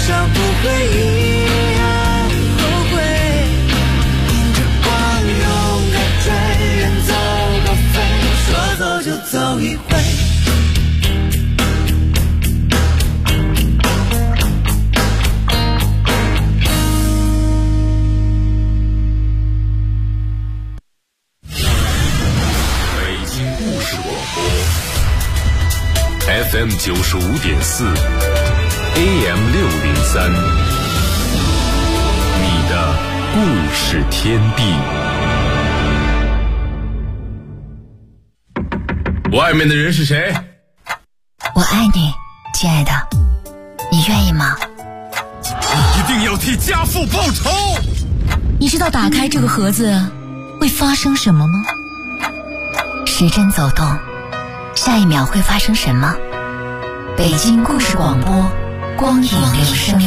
上不会一样后悔。迎着光勇敢追，远走高飞，说走就走一回。 FM 95.4 AM 603，你的故事天地。外面的人是谁？ 我爱你，亲爱的，你愿意吗？ 你一定要替家父报仇。 你知道打开这个盒子会发生什么吗？时针走动，下一秒会发生什么？北京故事广播，光影留声。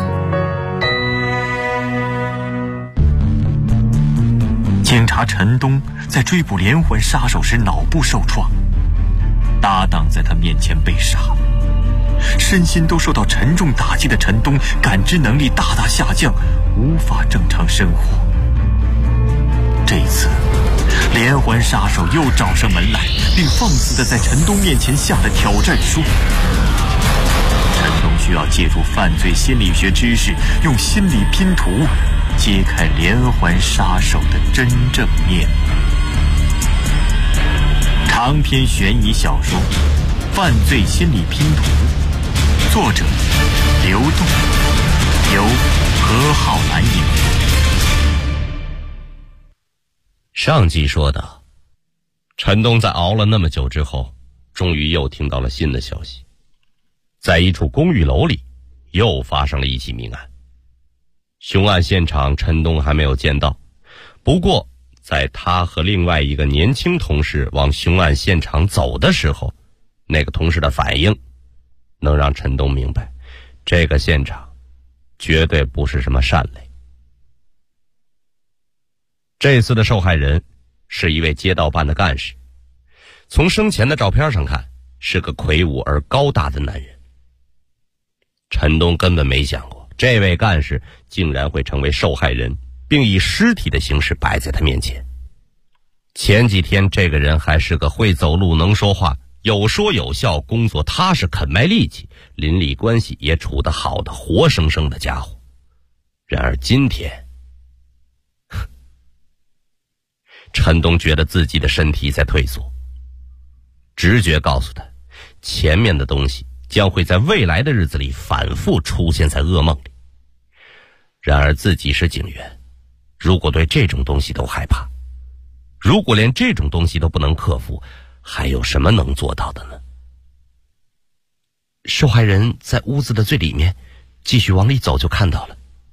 警察陈东在追捕连环杀手时脑部受创，搭档在他面前被杀，身心都受到沉重打击的陈东感知能力大大下降，无法正常生活。这一次连环杀手又找上门来，并放肆地在陈东面前下了挑战书。陈东需要借助犯罪心理学知识，用心理拼图揭开连环杀手的真正面目。长篇悬疑小说《犯罪心理拼图》，作者刘栋，由何浩然演播。 上集说到，陈东在熬了那么久之后，终于又听到了新的消息，在一处公寓楼里又发生了一起命案。凶案现场陈东还没有见到，不过在他和另外一个年轻同事往凶案现场走的时候，那个同事的反应能让陈东明白，这个现场绝对不是什么善类。这次的受害人是一位街道办的干事，从生前的照片上看，是个魁梧而高大的男人。陈东根本没想过，这位干事竟然会成为受害人，并以尸体的形式摆在他面前。前几天这个人还是个会走路能说话，有说有笑，工作踏实肯卖力气，邻里关系也处得好的活生生的家伙。然而今天，陈东觉得自己的身体在退缩，直觉告诉他，前面的东西将会在未来的日子里反复出现在噩梦里。然而自己是警员，如果对这种东西都害怕，如果连这种东西都不能克服，还有什么能做到的呢？受害人在屋子的最里面，继续往里走就看到了。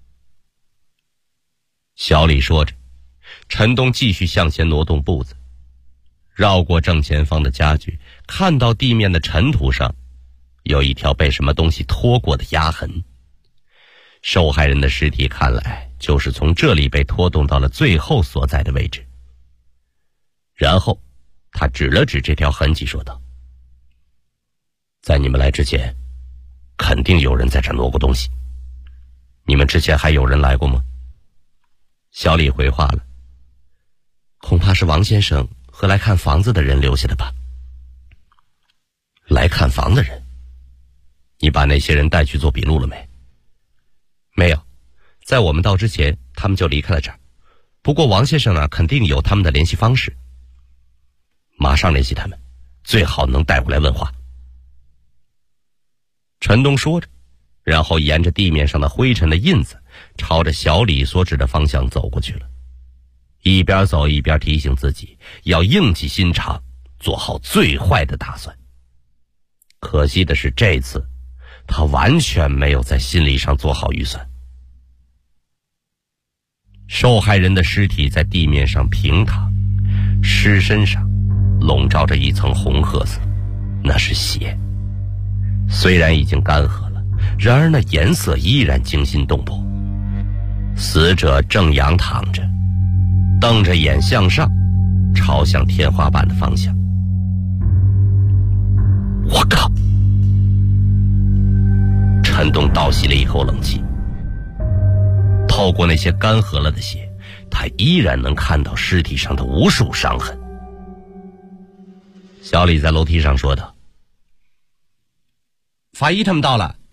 小李说着，陈东继续向前挪动步子，绕过正前方的家具，看到地面的尘土上有一条被什么东西拖过的压痕。受害人的尸体看来就是从这里被拖动到了最后所在的位置。然后他指了指这条痕迹说道，在你们来之前，肯定有人在这挪过东西。你们之前还有人来过吗？小李回话了，恐怕是王先生和来看房子的人留下的吧。来看房的人？你把那些人带去做笔录了没？没有，在我们到之前他们就离开了这儿。不过王先生呢，肯定有他们的联系方式，马上联系他们，最好能带回来问话。陈东说着，然后沿着地面上的灰尘的印子，朝着小李所指的方向走过去了，一边走一边提醒自己要硬起心肠，做好最坏的打算。可惜的是，这次他完全没有在心理上做好预算。受害人的尸体在地面上平躺，尸身上笼罩着一层红褐色，那是血。虽然已经干涸了，然而那颜色依然惊心动魄。死者正仰躺着，瞪着眼向上，朝向天花板的方向。我靠！ 陈东倒吸了一口冷气，透过那些干涸了的血，他依然能看到尸体上的无数伤痕。小李在楼梯上说道：“法医他们到了。”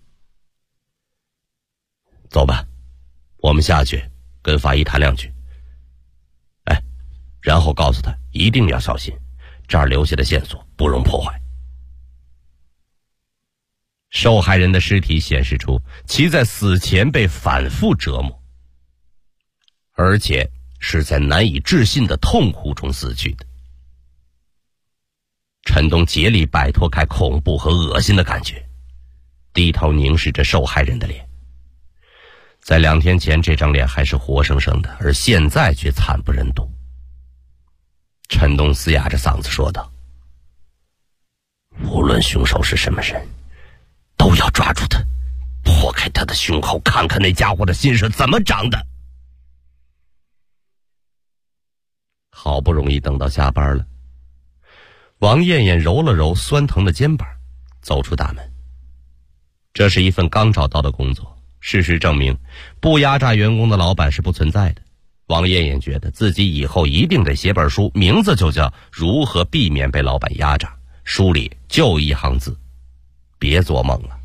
走吧，我们下去跟法医谈两句。哎，然后告诉他一定要小心，这儿留下的线索不容破坏。受害人的尸体显示出其在死前被反复折磨，而且是在难以置信的痛苦中死去的。陈东竭力摆脱开恐怖和恶心的感觉，低头凝视着受害人的脸。在2天前，这张脸还是活生生的，而现在却惨不忍睹。陈东嘶哑着嗓子说道：“无论凶手是什么人，都要抓住他，破开他的胸口，看看那家伙的心是怎么长的。”好不容易等到下班了，王艳艳揉了揉酸疼的肩膀，走出大门。这是一份刚找到的工作，事实证明，不压榨员工的老板是不存在的。王艳艳觉得自己以后一定得写本书，名字就叫《如何避免被老板压榨》，书里就一行字：别做梦了。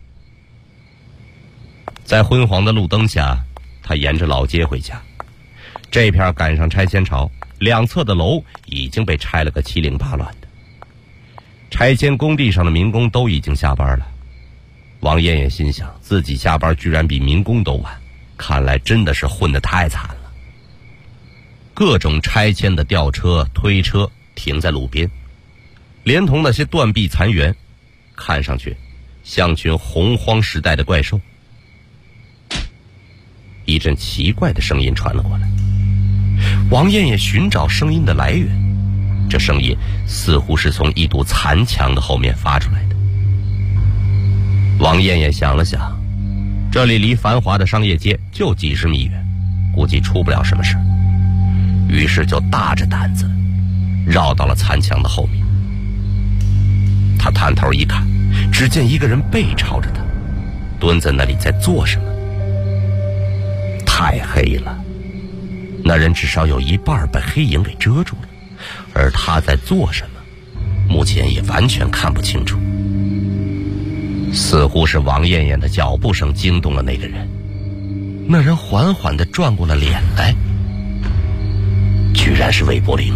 在昏黄的路灯下，他沿着老街回家。这片赶上拆迁潮，两侧的楼已经被拆了个七零八乱的。拆迁工地上的民工都已经下班了。王艳艳心想，自己下班居然比民工都晚，看来真的是混得太惨了。各种拆迁的吊车、推车停在路边，连同那些断壁残垣，看上去像群洪荒时代的怪兽。一阵奇怪的声音传了过来，王艳艳寻找声音的来源，这声音似乎是从一堵残墙的后面发出来的。王艳艳想了想，这里离繁华的商业街就几十米远，估计出不了什么事，于是就大着胆子绕到了残墙的后面。他探头一看，只见一个人背朝着他，蹲在那里在做什么。太黑了，那人至少有一半被黑影给遮住了，而他在做什么，目前也完全看不清楚。似乎是王艳艳的脚步声惊动了那个人，那人缓缓地转过了脸来，居然是魏柏林。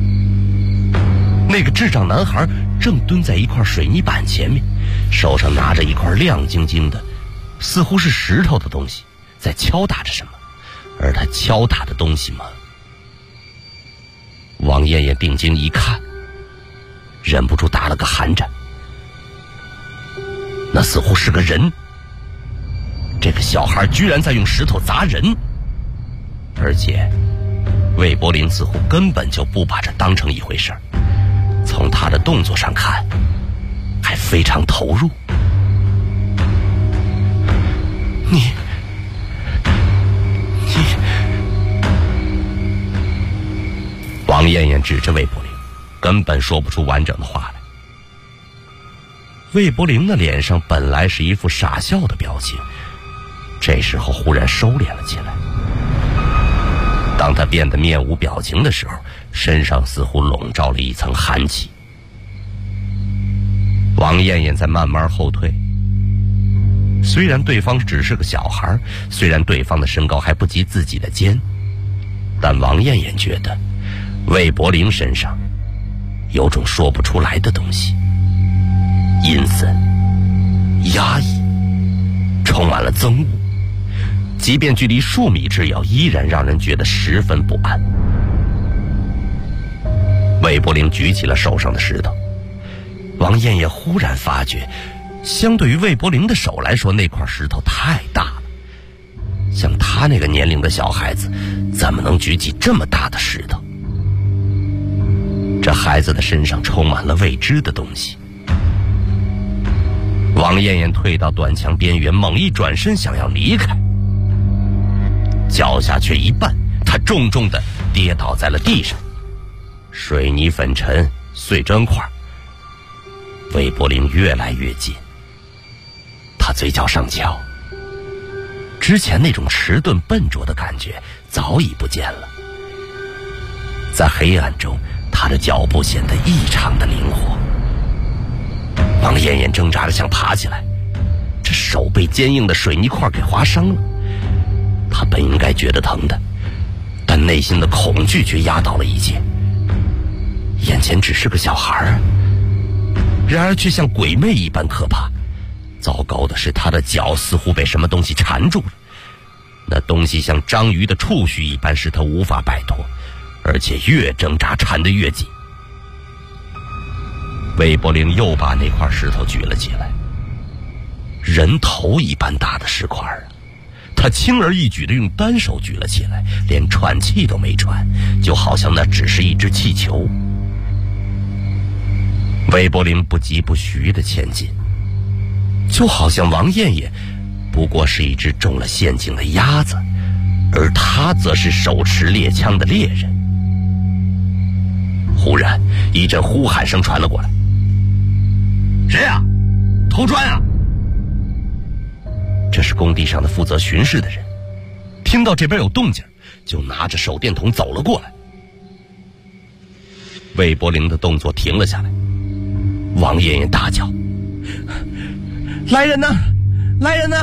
那个智障男孩正蹲在一块水泥板前面，手上拿着一块亮晶晶的似乎是石头的东西，在敲打着什么。而他敲打的东西吗？王艳艳定睛一看，忍不住打了个寒颤。那似乎是个人，这个小孩居然在用石头砸人，而且魏柏林似乎根本就不把这当成一回事儿，从他的动作上看还非常投入。你王艳艳指着魏柏林，根本说不出完整的话来。魏柏林的脸上本来是一副傻笑的表情，这时候忽然收敛了起来。当他变得面无表情的时候，身上似乎笼罩了一层寒气。王艳艳在慢慢后退，虽然对方只是个小孩，虽然对方的身高还不及自己的肩，但王艳艳觉得魏柏林身上有种说不出来的东西，阴森、压抑，充满了憎恶，即便距离数米之遥，依然让人觉得十分不安。魏柏林举起了手上的石头，王艳艳忽然发觉，相对于魏柏林的手来说，那块石头太大了。像他那个年龄的小孩子，怎么能举起这么大的石头？这孩子的身上充满了未知的东西。王艳艳退到短墙边缘，猛一转身想要离开，脚下却一绊，她重重地跌倒在了地上，水泥粉尘、碎砖块，魏柏林越来越近， 他嘴角上翘，之前那种迟钝笨拙的感觉早已不见了。在黑暗中，他的脚步显得异常的灵活。王艳艳挣扎着想爬起来，这手被坚硬的水泥块给划伤了。他本应该觉得疼的，但内心的恐惧却压倒了一切。眼前只是个小孩啊，然而却像鬼魅一般可怕。糟糕的是，他的脚似乎被什么东西缠住了，那东西像章鱼的触须一般，使他无法摆脱，而且越挣扎缠得越紧。魏伯龄又把那块石头举了起来，人头一般大的石块啊，他轻而易举地用单手举了起来，连喘气都没喘，就好像那只是一只气球。魏伯龄不疾不徐地前进，就好像王艳艳不过是一只中了陷阱的鸭子，而他则是手持猎枪的猎人。忽然一阵呼喊声传了过来：“谁啊？偷砖啊！”这是工地上的负责巡视的人，听到这边有动静，就拿着手电筒走了过来。魏伯龄的动作停了下来，王艳艳大叫：“来人呐！来人呐！”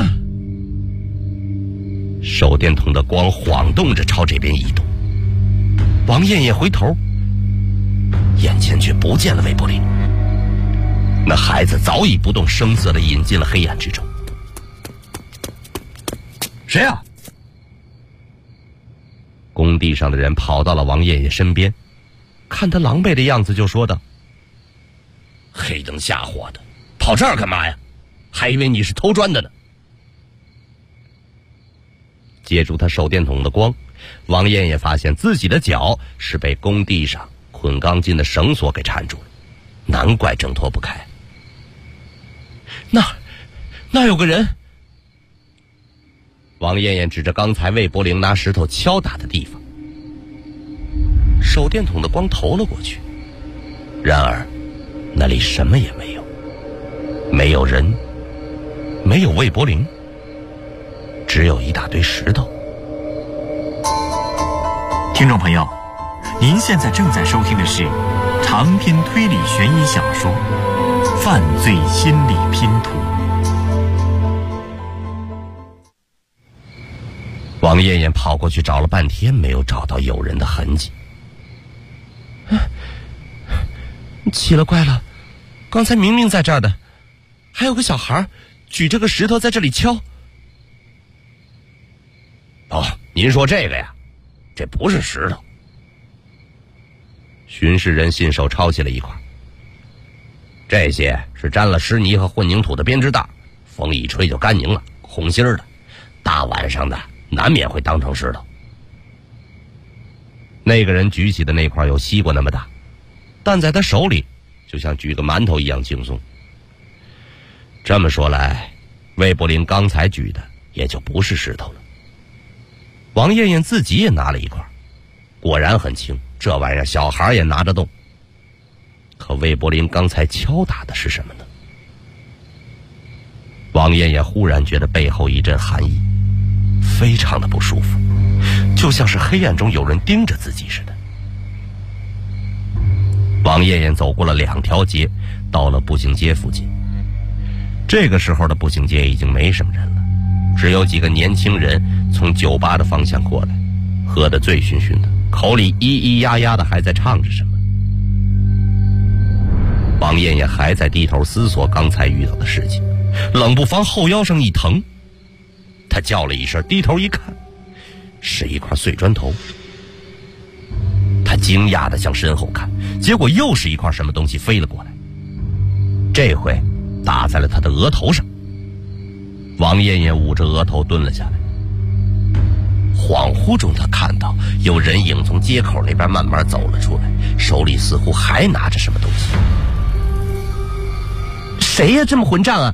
手电筒的光晃动着朝这边移动。王艳艳回头，眼前却不见了魏伯龄。那孩子早已不动声色地隐进了黑暗之中。谁啊？工地上的人跑到了王艳艳身边，看他狼狈的样子，就说道：“黑灯瞎火的，跑这儿干嘛呀？还以为你是偷砖的呢。”借助他手电筒的光，王艳艳发现自己的脚是被工地上捆钢筋的绳索给缠住了，难怪挣脱不开。那有个人。王艳艳指着刚才魏伯龄拿石头敲打的地方，手电筒的光投了过去，然而那里什么也没有，没有人，没有魏伯龄，只有一大堆石头。 听众朋友，您现在正在收听的是长篇推理悬疑小说《犯罪心理拼图》。 王艳艳跑过去找了半天，没有找到有人的痕迹。奇了怪了，刚才明明在这儿的，还有个小孩举着个石头在这里敲。哦，您说这个呀？这不是石头。巡视人信手抄起了一块，这些是沾了湿泥和混凝土的编织袋，风一吹就干凝了，空心的，大晚上的难免会当成石头。那个人举起的那块有西瓜那么大，但在他手里就像举个馒头一样轻松。这么说来，魏伯龄刚才举的也就不是石头了。王艳艳自己也拿了一块，果然很轻，这玩意儿小孩也拿得动。可魏伯龄刚才敲打的是什么呢？王艳艳忽然觉得背后一阵寒意，非常的不舒服，就像是黑暗中有人盯着自己似的。王艳艳走过了2条街，到了步行街附近。这个时候的步行街已经没什么人了，只有几个年轻人从酒吧的方向过来，喝得醉醺醺的，口里咿咿呀呀的还在唱着什么。王艳艳还在低头思索刚才遇到的事情，冷不防后腰上一疼，她叫了一声，低头一看，是一块碎砖头。她惊讶地向身后看，结果又是一块什么东西飞了过来，这回打在了她的额头上。王艳艳捂着额头蹲了下来，恍惚中她看到有人影从街口那边慢慢走了出来，手里似乎还拿着什么东西。谁呀，这么混账啊！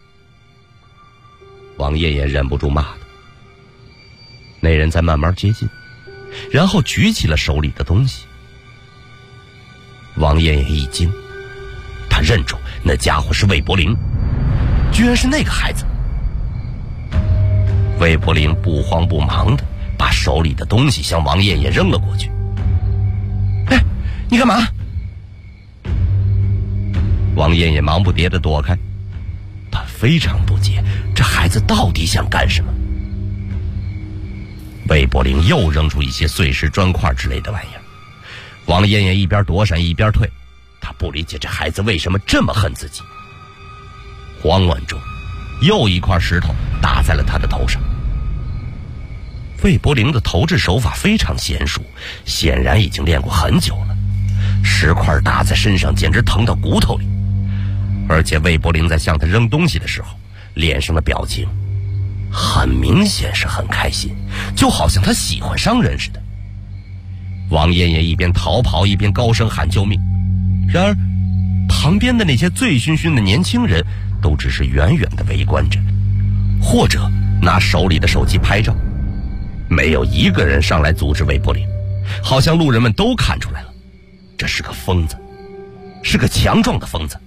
王艳艳忍不住骂他。那人在慢慢接近，然后举起了手里的东西。王艳艳一惊，她认出那家伙是魏伯龄，居然是那个孩子。 魏伯龄不慌不忙的把手里的东西向王艳艳扔了过去。哎，你干嘛？王艳艳忙不迭的躲开，她非常不解这孩子到底想干什么。魏伯龄又扔出一些碎石砖块之类的玩意儿，王艳艳一边躲闪一边退，她不理解这孩子为什么这么恨自己。慌乱中，又一块石头打在了他的头上。魏伯龄的投掷手法非常娴熟，显然已经练过很久了，石块打在身上简直疼到骨头里。而且魏伯龄在向他扔东西的时候，脸上的表情很明显是很开心，就好像他喜欢上人似的。王艳艳一边逃跑一边高声喊救命，然而旁边的那些醉醺醺的年轻人都只是远远地围观着，或者拿手里的手机拍照，没有一个人上来阻止魏伯龄，好像路人们都看出来了，这是个疯子，是个强壮的疯子。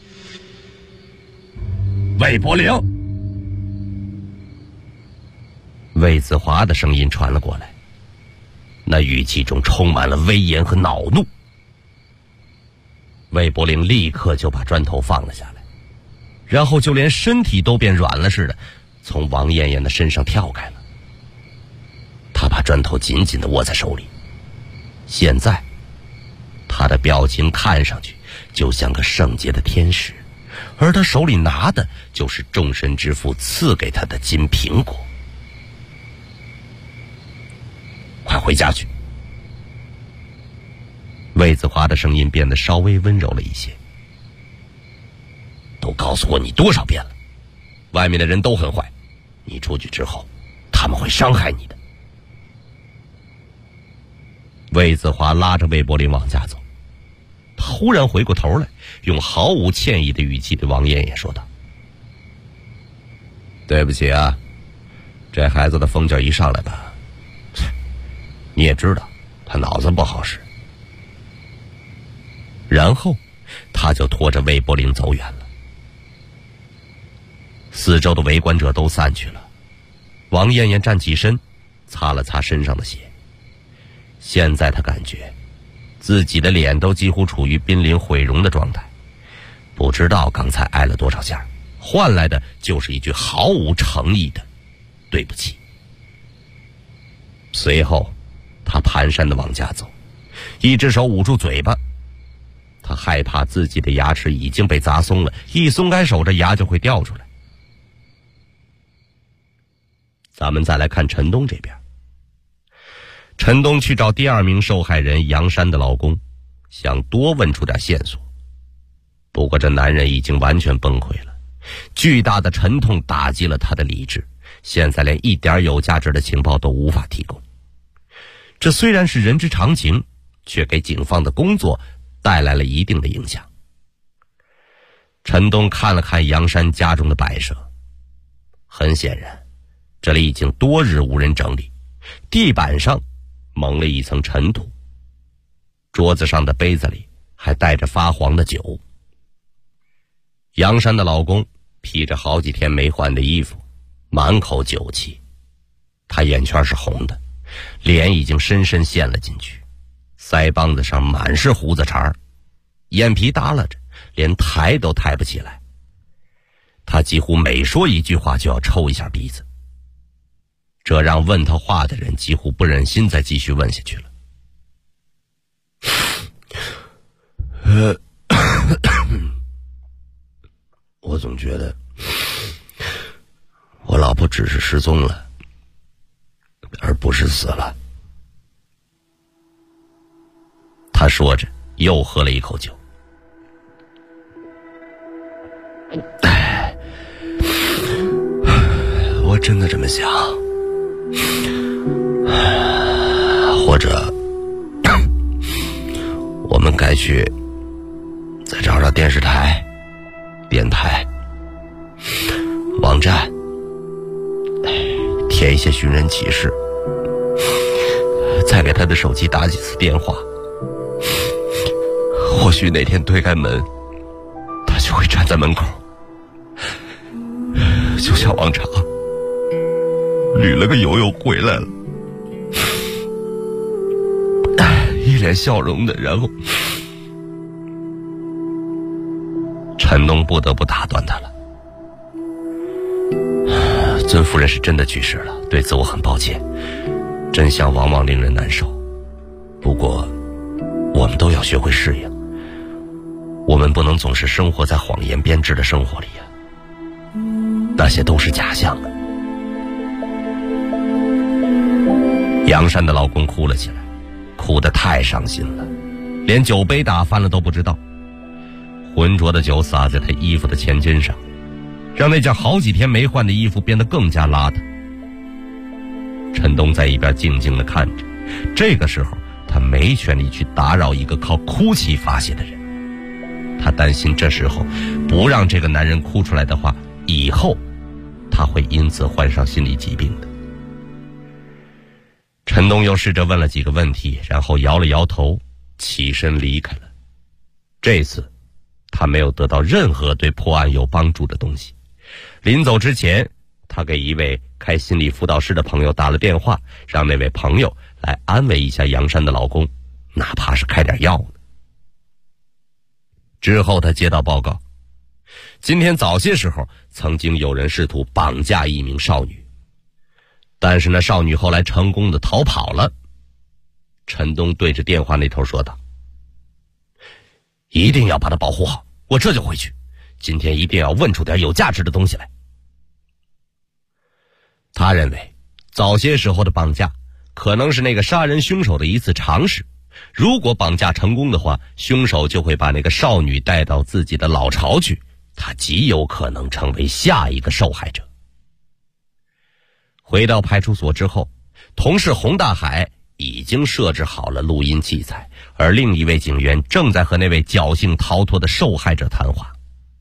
魏伯龄，魏子华的声音传了过来，那语气中充满了威严和恼怒。魏伯龄立刻就把砖头放了下来，然后就连身体都变软了似的，从王艳艳的身上跳开了。他把砖头紧紧地握在手里，现在他的表情看上去就像个圣洁的天使，而他手里拿的就是众神之父赐给他的金苹果。快回家去。魏子华的声音变得稍微温柔了一些。都告诉过你多少遍了，外面的人都很坏，你出去之后他们会伤害你的。魏子华拉着魏伯龄往家走，他忽然回过头来，用毫无歉意的语气对王艳艳说道：对不起啊，这孩子的疯劲一上来吧，你也知道他脑子不好使。然后他就拖着魏伯龄走远了。四周的围观者都散去了，王艳艳站起身，擦了擦身上的血。现在他感觉自己的脸都几乎处于濒临毁容的状态，不知道刚才挨了多少下，换来的就是一句毫无诚意的对不起。随后他蹒跚地往家走，一只手捂住嘴巴，他害怕自己的牙齿已经被砸松了，一松开手这牙就会掉出来。咱们再来看陈东这边。陈东去找第二名受害人杨山的老公，想多问出点线索。不过这男人已经完全崩溃了，巨大的沉痛打击了他的理智，现在连一点有价值的情报都无法提供。这虽然是人之常情，却给警方的工作带来了一定的影响。陈东看了看杨山家中的摆设，很显然这里已经多日无人整理，地板上蒙了一层尘土，桌子上的杯子里还带着发黄的酒。杨山的老公披着好几天没换的衣服，满口酒气，他眼圈是红的，脸已经深深陷了进去，腮帮子上满是胡子茬，眼皮耷拉着，连抬都抬不起来。他几乎每说一句话就要抽一下鼻子，这让问他话的人几乎不忍心再继续问下去了。我总觉得我老婆只是失踪了，而不是死了。他说着又喝了一口酒。我真的这么想，或者我们该去再找找电视台、电台、网站，贴一些寻人启事，再给他的手机打几次电话。或许哪天推开门，他就会站在门口，就像往常。 旅了个游又回来了，一脸笑容的，然后陈东不得不打断他了。尊夫人是真的去世了，对此我很抱歉，真相往往令人难受。不过我们都要学会适应，我们不能总是生活在谎言编织的生活里呀，那些都是假象啊。杨珊的老公哭了起来，哭得太伤心了，连酒杯打翻了都不知道，浑浊的酒洒在他衣服的前襟上，让那件好几天没换的衣服变得更加邋遢。陈东在一边静静地看着，这个时候他没权利去打扰一个靠哭泣发泄的人，他担心这时候不让这个男人哭出来的话，以后他会因此患上心理疾病的。陈东又试着问了几个问题，然后摇了摇头，起身离开了。这次他没有得到任何对破案有帮助的东西。临走之前，他给一位开心理辅导室的朋友打了电话，让那位朋友来安慰一下杨珊的老公，哪怕是开点药呢。之后他接到报告，今天早些时候曾经有人试图绑架一名少女，但是那少女后来成功的逃跑了。陈东对着电话那头说道：一定要把她保护好，我这就回去，今天一定要问出点有价值的东西来。他认为早些时候的绑架可能是那个杀人凶手的一次尝试，如果绑架成功的话，凶手就会把那个少女带到自己的老巢去，他极有可能成为下一个受害者。回到派出所之后，同事洪大海已经设置好了录音器材，而另一位警员正在和那位侥幸逃脱的受害者谈话。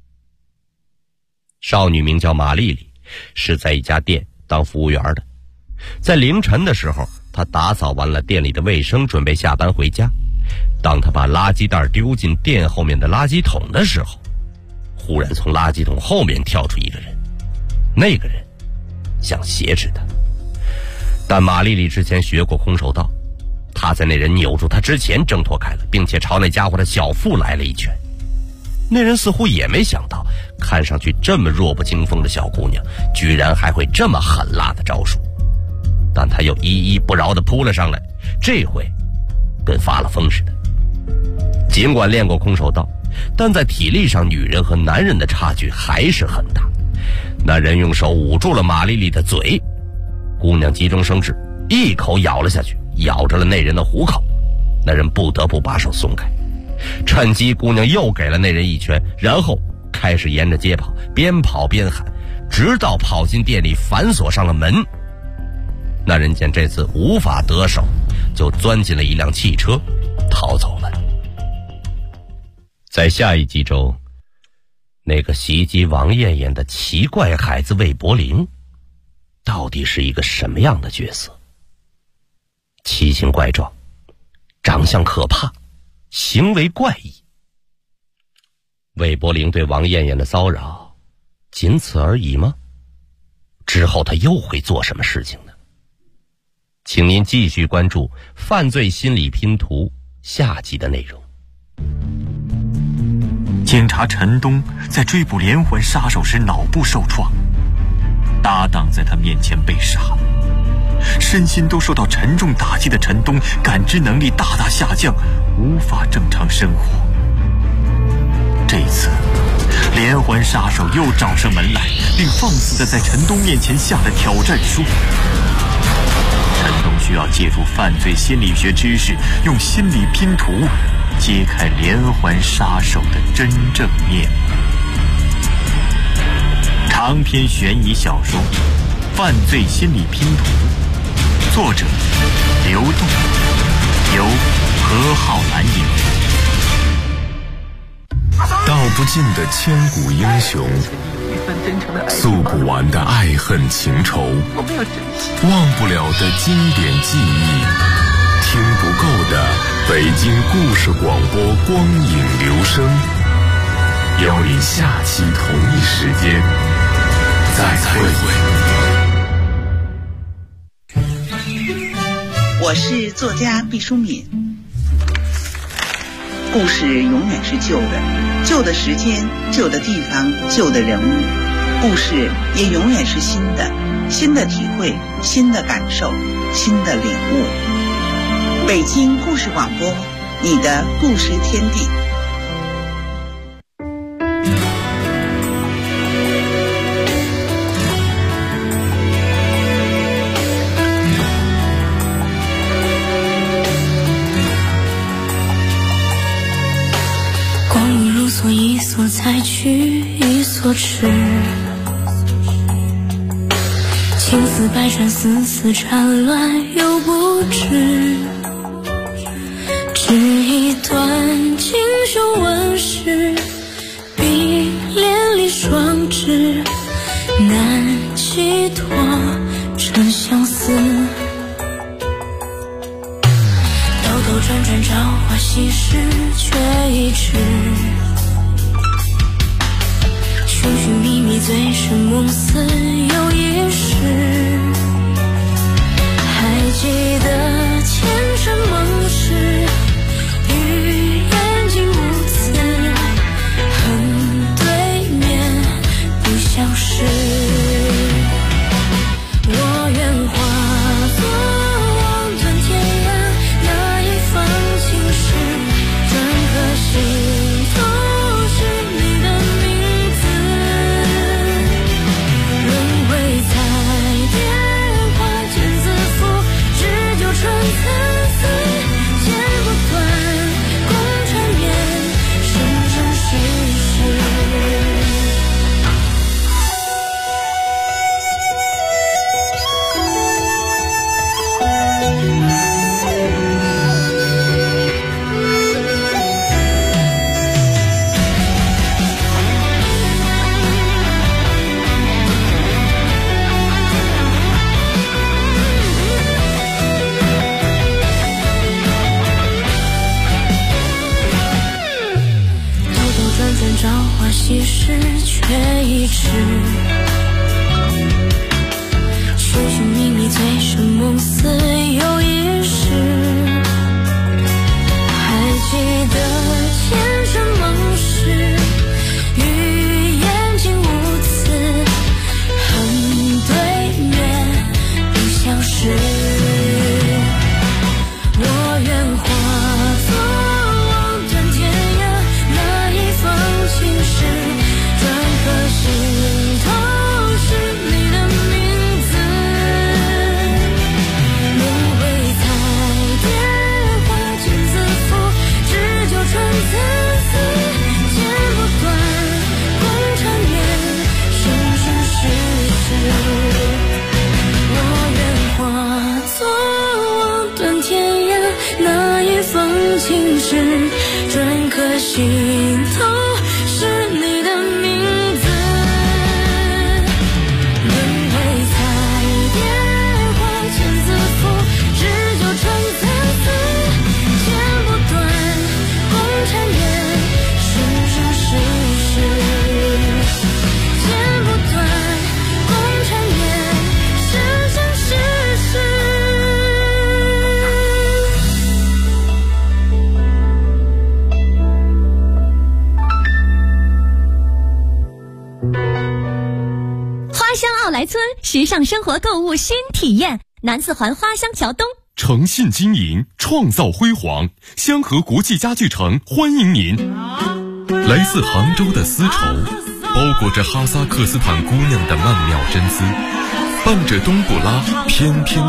少女名叫马丽丽，是在一家店当服务员的。在凌晨的时候，她打扫完了店里的卫生，准备下班回家。当她把垃圾袋丢进店后面的垃圾桶的时候，忽然从垃圾桶后面跳出一个人，那个人想挟持她，但马丽丽之前学过空手道，她在那人扭住她之前挣脱开了，并且朝那家伙的小腹来了一拳。那人似乎也没想到，看上去这么弱不禁风的小姑娘居然还会这么狠辣的招数，但她又依依不饶地扑了上来，这回跟发了疯似的。尽管练过空手道，但在体力上女人和男人的差距还是很大。那人用手捂住了马丽丽的嘴，姑娘急中生智，一口咬了下去，咬着了那人的虎口。那人不得不把手松开，趁机姑娘又给了那人一拳，然后开始沿着街跑，边跑边喊，直到跑进店里反锁上了门。那人见这次无法得手，就钻进了一辆汽车逃走了。在下一集中，那个袭击王艳艳的奇怪孩子魏柏林到底是一个什么样的角色？奇形怪状，长相可怕，行为怪异。魏柏林对王艳艳的骚扰仅此而已吗？之后他又会做什么事情呢？请您继续关注《犯罪心理拼图》下集的内容。 警察陈东在追捕连环杀手时脑部受创，搭档在他面前被杀，身心都受到沉重打击的陈东感知能力大大下降，无法正常生活。这次连环杀手又找上门来，并放肆地在陈东面前下了挑战书。陈东需要借助犯罪心理学知识，用心理拼图揭开连环杀手的真正面目。长篇悬疑小说《犯罪心理拼图》，作者刘栋，由何浩然演播。 道不尽的千古英雄，诉不完的爱恨情仇，忘不了的经典记忆，听不够的北京故事广播光影留声。邀您下期同一时间再会。 我是作家毕淑敏。故事永远是旧的，旧的时间，旧的地方，旧的人物。故事也永远是新的，新的体会，新的感受，新的领悟。北京故事广播，你的故事天地。 一所采取一所迟，情丝百转，丝丝缠乱又不知，只一段锦绣纹饰，碧连理双枝，难寄托这相思。兜兜转转，朝花夕拾，却已迟。寻寻觅觅，醉生梦死又一世。还记得前尘梦事，与眼睛无词，恨对面不相识。我愿化作望断天涯那一方青石，转颗心头是你的名字。其实却已迟，寻寻觅觅，醉生梦死又一世。还记得前尘梦事，与眼睛无词，恨对面不相识。我愿化作望断天涯那一方青石，转颗心头是你的名字。轮回彩蝶花间自负，只纠缠自私，剪不断共缠绵，生生世世。我愿化作望断天涯那一方青石，转颗心头是你的名字。轮回彩蝶花间自负，只纠缠自私，剪不断共缠绵，生生世世。剪不断共缠绵，生生世世。 花乡奥莱村时尚生活购物新体验，南四环花乡桥东。 诚信经营，创造辉煌，香河国际家具城欢迎您。来自杭州的丝绸，包裹着哈萨克斯坦姑娘的曼妙真姿，伴着冬不拉翩翩